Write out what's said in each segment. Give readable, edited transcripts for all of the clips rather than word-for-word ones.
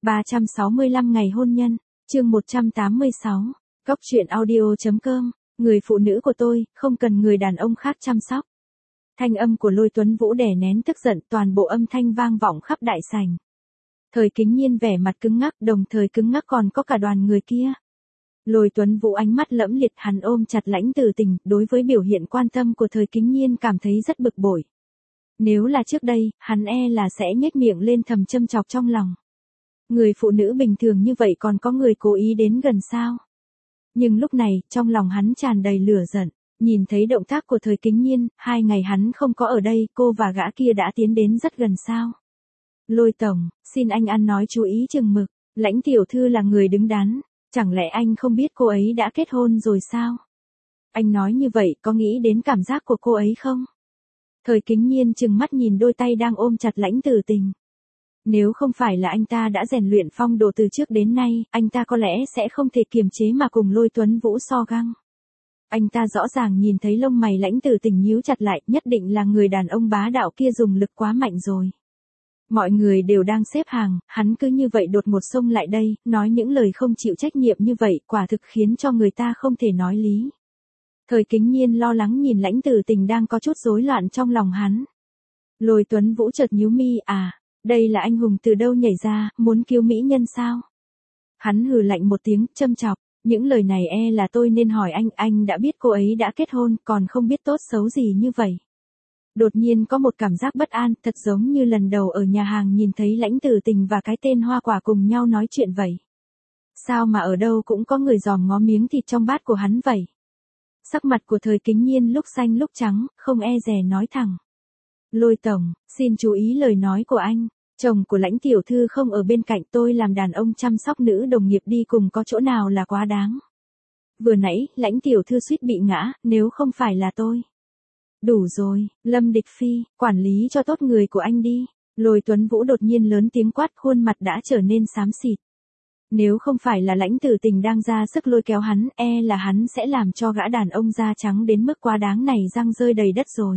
365 ngày hôn nhân, chương 186, Cóc truyện audio.com, người phụ nữ của tôi, không cần người đàn ông khác chăm sóc. Thanh âm của Lôi Tuấn Vũ đè nén tức giận, toàn bộ âm thanh vang vọng khắp đại sảnh. Thời Kính Nhiên vẻ mặt cứng ngắc, đồng thời cứng ngắc còn có cả đoàn người kia. Lôi Tuấn Vũ ánh mắt lẫm liệt, hắn ôm chặt Lãnh Tử Tình, đối với biểu hiện quan tâm của Thời Kính Nhiên cảm thấy rất bực bội. Nếu là trước đây, hắn e là sẽ nhếch miệng lên thầm châm chọc trong lòng. Người phụ nữ bình thường như vậy còn có người cố ý đến gần sao? Nhưng lúc này, trong lòng hắn tràn đầy lửa giận, nhìn thấy động tác của Thời Kính Nhiên, 2 ngày hắn không có ở đây, cô và gã kia đã tiến đến rất gần sao? Lôi tổng, xin anh ăn nói chú ý chừng mực, Lãnh tiểu thư là người đứng đắn, chẳng lẽ anh không biết cô ấy đã kết hôn rồi sao? Anh nói như vậy có nghĩ đến cảm giác của cô ấy không? Thời Kính Nhiên trừng mắt nhìn đôi tay đang ôm chặt Lãnh Tử Tình. Nếu không phải là anh ta đã rèn luyện phong độ từ trước đến nay, anh ta có lẽ sẽ không thể kiềm chế mà cùng Lôi Tuấn Vũ so găng. Anh ta rõ ràng nhìn thấy lông mày Lãnh Tử Tình nhíu chặt lại, nhất định là người đàn ông bá đạo kia dùng lực quá mạnh rồi. Mọi người đều đang xếp hàng, hắn cứ như vậy đột ngột xông lại đây, nói những lời không chịu trách nhiệm như vậy, quả thực khiến cho người ta không thể nói lý. Thời Kính Nhiên lo lắng nhìn Lãnh Tử Tình đang có chút rối loạn trong lòng hắn. Lôi Tuấn Vũ chợt nhíu mi, đây là anh hùng từ đâu nhảy ra, muốn cứu mỹ nhân sao? Hắn hừ lạnh một tiếng, châm chọc, những lời này e là tôi nên hỏi anh đã biết cô ấy đã kết hôn, còn không biết tốt xấu gì như vậy. Đột nhiên có một cảm giác bất an, thật giống như lần đầu ở nhà hàng nhìn thấy Lãnh Tử Tình và cái tên Hoa Quả cùng nhau nói chuyện vậy. Sao mà ở đâu cũng có người dòm ngó miếng thịt trong bát của hắn vậy? Sắc mặt của Thời Kính Nhiên lúc xanh lúc trắng, không e dè nói thẳng. Lôi tổng, xin chú ý lời nói của anh, chồng của Lãnh tiểu thư không ở bên cạnh, tôi làm đàn ông chăm sóc nữ đồng nghiệp đi cùng có chỗ nào là quá đáng. Vừa nãy, Lãnh tiểu thư suýt bị ngã, nếu không phải là tôi. Đủ rồi, Lâm Địch Phi, quản lý cho tốt người của anh đi. Lôi Tuấn Vũ đột nhiên lớn tiếng quát, khuôn mặt đã trở nên xám xịt. Nếu không phải là Lãnh Tử Tình đang ra sức lôi kéo hắn, e là hắn sẽ làm cho gã đàn ông da trắng đến mức quá đáng này răng rơi đầy đất rồi.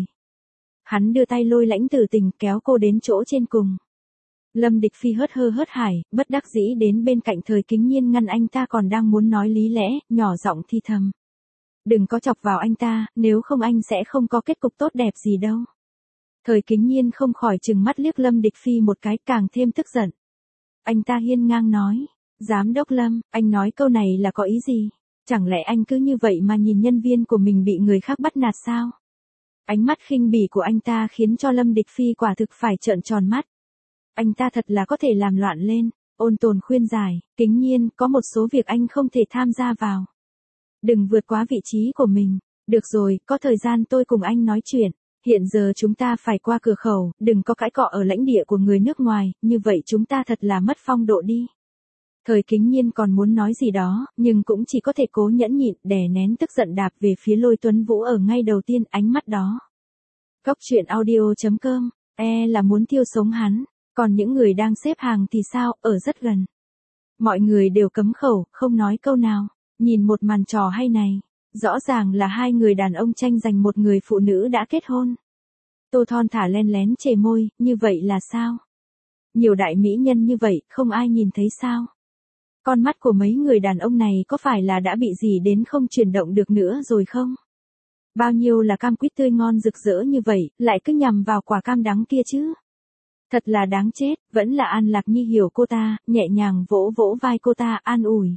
Hắn đưa tay lôi Lãnh Tử Tình kéo cô đến chỗ trên cùng. Lâm Địch Phi hớt hơ hớt hải, bất đắc dĩ đến bên cạnh Thời Kính Nhiên ngăn anh ta còn đang muốn nói lý lẽ, nhỏ giọng thi thầm. Đừng có chọc vào anh ta, nếu không anh sẽ không có kết cục tốt đẹp gì đâu. Thời Kính Nhiên không khỏi trừng mắt liếc Lâm Địch Phi một cái, càng thêm tức giận. Anh ta hiên ngang nói, Giám đốc Lâm, anh nói câu này là có ý gì? Chẳng lẽ anh cứ như vậy mà nhìn nhân viên của mình bị người khác bắt nạt sao? Ánh mắt khinh bỉ của anh ta khiến cho Lâm Địch Phi quả thực phải trợn tròn mắt. Anh ta thật là có thể làm loạn lên, ôn tồn khuyên giải, Kính Nhiên, có một số việc anh không thể tham gia vào. Đừng vượt quá vị trí của mình. Được rồi, có thời gian tôi cùng anh nói chuyện. Hiện giờ chúng ta phải qua cửa khẩu, đừng có cãi cọ ở lãnh địa của người nước ngoài, như vậy chúng ta thật là mất phong độ đi. Thời Kính Nhiên còn muốn nói gì đó, nhưng cũng chỉ có thể cố nhẫn nhịn, đè nén tức giận đạp về phía Lôi Tuấn Vũ ở ngay đầu tiên, ánh mắt đó. Cóc truyện audio.com, là muốn thiêu sống hắn, còn những người đang xếp hàng thì sao, ở rất gần. Mọi người đều cấm khẩu, không nói câu nào, nhìn một màn trò hay này, rõ ràng là 2 người đàn ông tranh giành một người phụ nữ đã kết hôn. Tô Thon thả len lén chề môi, như vậy là sao? Nhiều đại mỹ nhân như vậy, không ai nhìn thấy sao? Con mắt của mấy người đàn ông này có phải là đã bị gì đến không chuyển động được nữa rồi không? Bao nhiêu là cam quýt tươi ngon rực rỡ như vậy, lại cứ nhằm vào quả cam đắng kia chứ? Thật là đáng chết, vẫn là An Lạc Nhi hiểu cô ta, nhẹ nhàng vỗ vỗ vai cô ta, an ủi.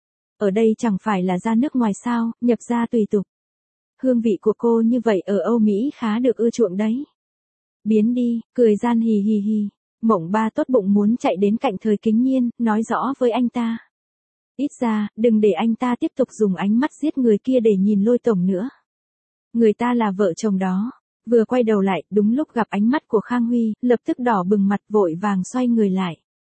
Ở đây chẳng phải là ra nước ngoài sao, nhập ra tùy tục. Hương vị của cô như vậy ở Âu Mỹ khá được ưa chuộng đấy. Biến đi, cười gian hì hì hì. Mộng Ba tốt bụng muốn chạy đến cạnh Thời Kính Nhiên, nói rõ với anh ta. Ít ra, đừng để anh ta tiếp tục dùng ánh mắt giết người kia để nhìn Lôi tổng nữa. Người ta là vợ chồng đó. Vừa quay đầu lại, đúng lúc gặp ánh mắt của Khang Huy, lập tức đỏ bừng mặt vội vàng xoay người lại.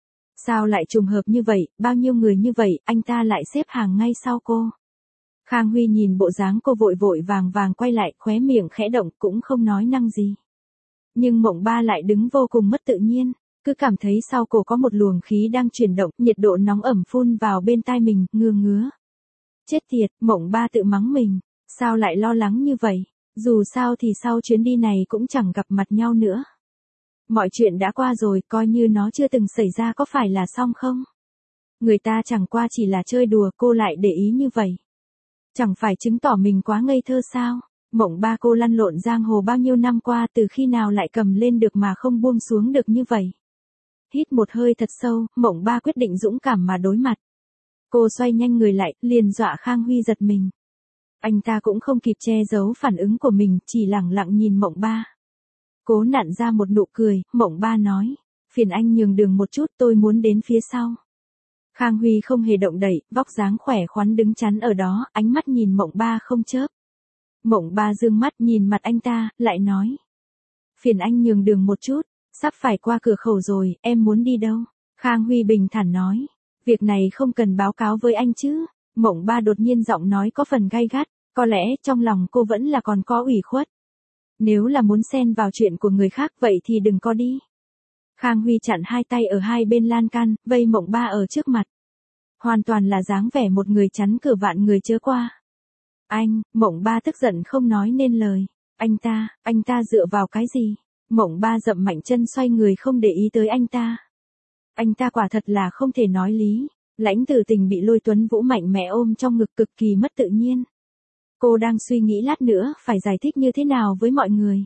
Sao lại trùng hợp như vậy, bao nhiêu người như vậy, anh ta lại xếp hàng ngay sau cô. Khang Huy nhìn bộ dáng cô vội vội vàng vàng quay lại, khóe miệng khẽ động, cũng không nói năng gì. Nhưng Mộng Ba lại đứng vô cùng mất tự nhiên, cứ cảm thấy sau cổ có một luồng khí đang chuyển động, nhiệt độ nóng ẩm phun vào bên tai mình, ngứa. Chết tiệt, Mộng Ba tự mắng mình, sao lại lo lắng như vậy, dù sao thì sau chuyến đi này cũng chẳng gặp mặt nhau nữa. Mọi chuyện đã qua rồi, coi như nó chưa từng xảy ra có phải là xong không? Người ta chẳng qua chỉ là chơi đùa, cô lại để ý như vậy. Chẳng phải chứng tỏ mình quá ngây thơ sao? Mộng ba cô lăn lộn giang hồ bao nhiêu năm qua, từ khi nào lại cầm lên được mà không buông xuống được như vậy? Hít một hơi thật sâu, mộng ba quyết định dũng cảm mà đối mặt. Cô xoay nhanh người lại, liền dọa Khang Huy giật mình. Anh ta cũng không kịp che giấu phản ứng của mình, chỉ lẳng lặng nhìn mộng ba. Cố nặn ra một nụ cười, mộng ba nói. Phiền anh nhường đường một chút, tôi muốn đến phía sau. Khang Huy không hề động đậy, vóc dáng khỏe khoắn đứng chắn ở đó, ánh mắt nhìn mộng ba không chớp. Mộng ba dương mắt nhìn mặt anh ta, lại nói. Phiền anh nhường đường một chút, sắp phải qua cửa khẩu rồi, em muốn đi đâu? Khang Huy bình thản nói. Việc này không cần báo cáo với anh chứ. Mộng ba đột nhiên giọng nói có phần gay gắt, có lẽ trong lòng cô vẫn là còn có ủy khuất. Nếu là muốn xen vào chuyện của người khác vậy thì đừng có đi. Khang Huy chặn hai tay ở hai bên lan can, vây mộng ba ở trước mặt. Hoàn toàn là dáng vẻ một người chắn cửa vạn người chớ qua. Anh, mộng ba tức giận không nói nên lời. Anh ta dựa vào cái gì? Mộng ba dậm mạnh chân xoay người không để ý tới anh ta. Anh ta quả thật là không thể nói lý. Lãnh Tử Tình bị Lôi Tuấn Vũ mạnh mẽ ôm trong ngực cực kỳ mất tự nhiên. Cô đang suy nghĩ lát nữa phải giải thích như thế nào với mọi người.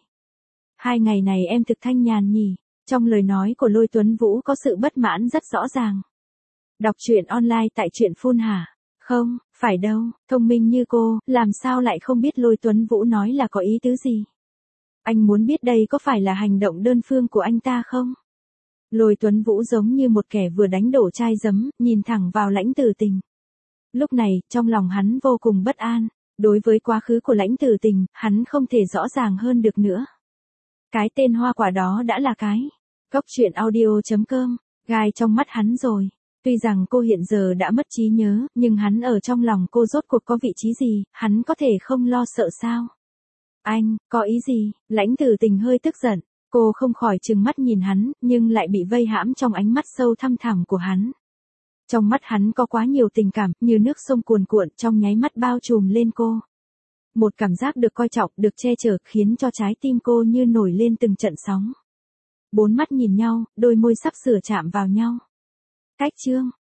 2 ngày này em thực thanh nhàn nhỉ? Trong lời nói của Lôi Tuấn Vũ có sự bất mãn rất rõ ràng. Đọc truyện online tại truyện Phun hả? Không, phải đâu, thông minh như cô, làm sao lại không biết Lôi Tuấn Vũ nói là có ý tứ gì? Anh muốn biết đây có phải là hành động đơn phương của anh ta không? Lôi Tuấn Vũ giống như một kẻ vừa đánh đổ chai giấm, nhìn thẳng vào Lãnh Tử Tình. Lúc này, trong lòng hắn vô cùng bất an. Đối với quá khứ của Lãnh Tử Tình, hắn không thể rõ ràng hơn được nữa. Cái tên hoa quả đó đã là cái. Cốc truyện audio.com, gai trong mắt hắn rồi. Tuy rằng cô hiện giờ đã mất trí nhớ, nhưng hắn ở trong lòng cô rốt cuộc có vị trí gì, hắn có thể không lo sợ sao? Anh, có ý gì? Lãnh Tử Tình hơi tức giận. Cô không khỏi trừng mắt nhìn hắn, nhưng lại bị vây hãm trong ánh mắt sâu thăm thẳm của hắn. Trong mắt hắn có quá nhiều tình cảm, như nước sông cuồn cuộn trong nháy mắt bao trùm lên cô. Một cảm giác được coi trọng, được che chở, khiến cho trái tim cô như nổi lên từng trận sóng. 4 mắt nhìn nhau, đôi môi sắp sửa chạm vào nhau. Cách chương